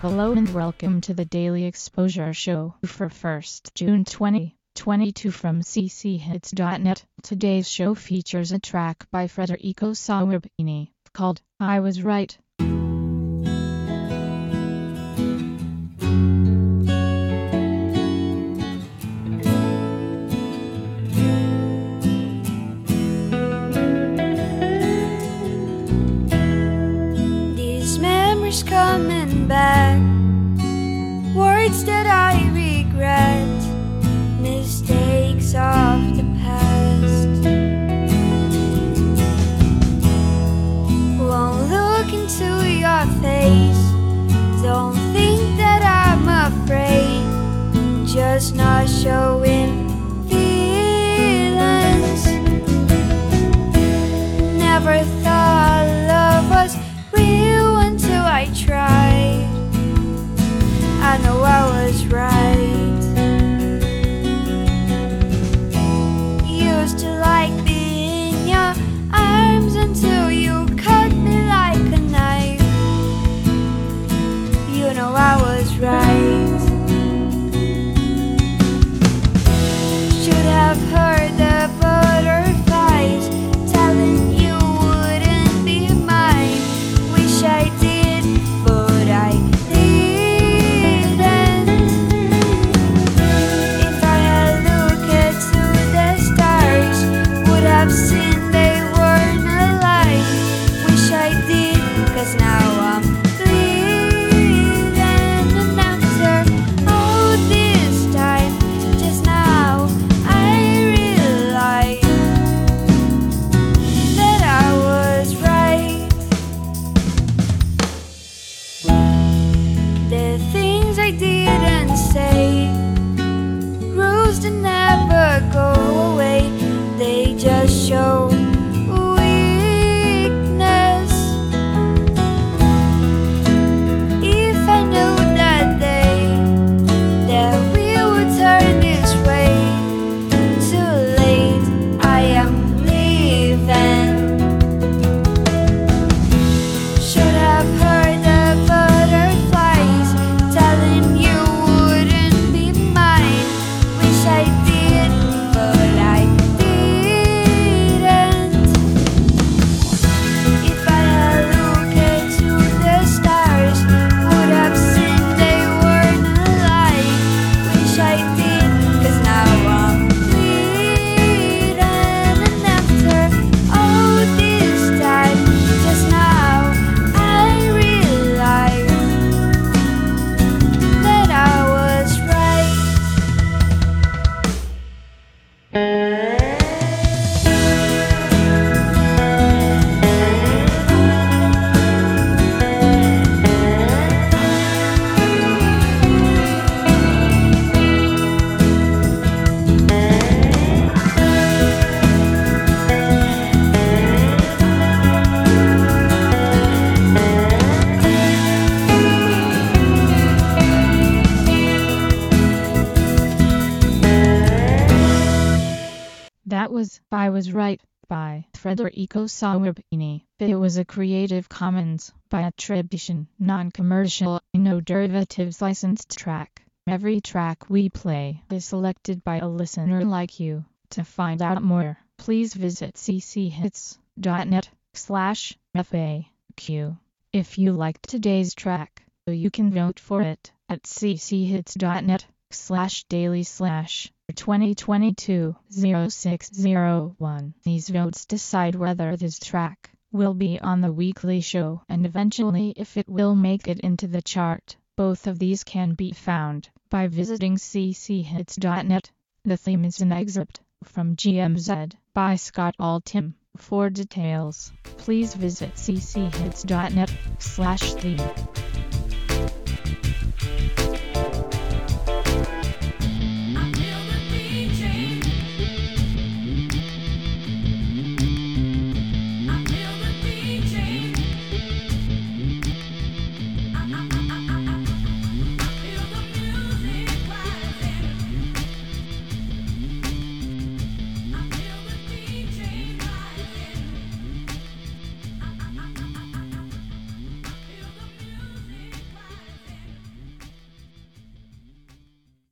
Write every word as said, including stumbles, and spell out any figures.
Hello and welcome to the Daily Exposure Show for first of June twenty twenty-two from c c hits dot net. Today's show features a track by Federico Sawerbini called I Was Right. These memories coming back, words that I regret, mistakes of the past. Won't look into your face, don't think that I'm afraid, just not showing feelings. Never thought love was real until I tried. I know I was right. Used to like being in your arms until you cut me like a knife. You know I was right. Should have heard the butterflies telling you wouldn't be mine. Wish I did, but I didn't. If I had looked to the stars, would have seen they weren't alive. Wish I did, 'cause now I'm bleeding. And after all this time, just now I realized that I was right. The things I didn't say, rules that never go away, they just show weakness. If I knew that day that we would turn this way, too late, I am leaving. Should have heard the butterflies telling you wouldn't be mine. Wish I did, but I didn't. If I had looked to the stars, would have seen they weren't alive. Wish I did, 'cause now I'm bleeding. And after all this time, just now I realized that I was right. That was I Was Right by Federico Sawerbini. It was a Creative Commons by attribution, non-commercial, no derivatives licensed track. Every track we play is selected by a listener like you. To find out more, please visit c c hits dot net slash F A Q. If you liked today's track, you can vote for it at c c hits dot net slash daily slash twenty twenty-two oh six oh one. These votes decide whether this track will be on the weekly show and eventually if it will make it into the chart. Both of these can be found by visiting c c hits dot net. The theme is an excerpt from G M Z by Scott Altham. For details, please visit c c hits dot net slash theme.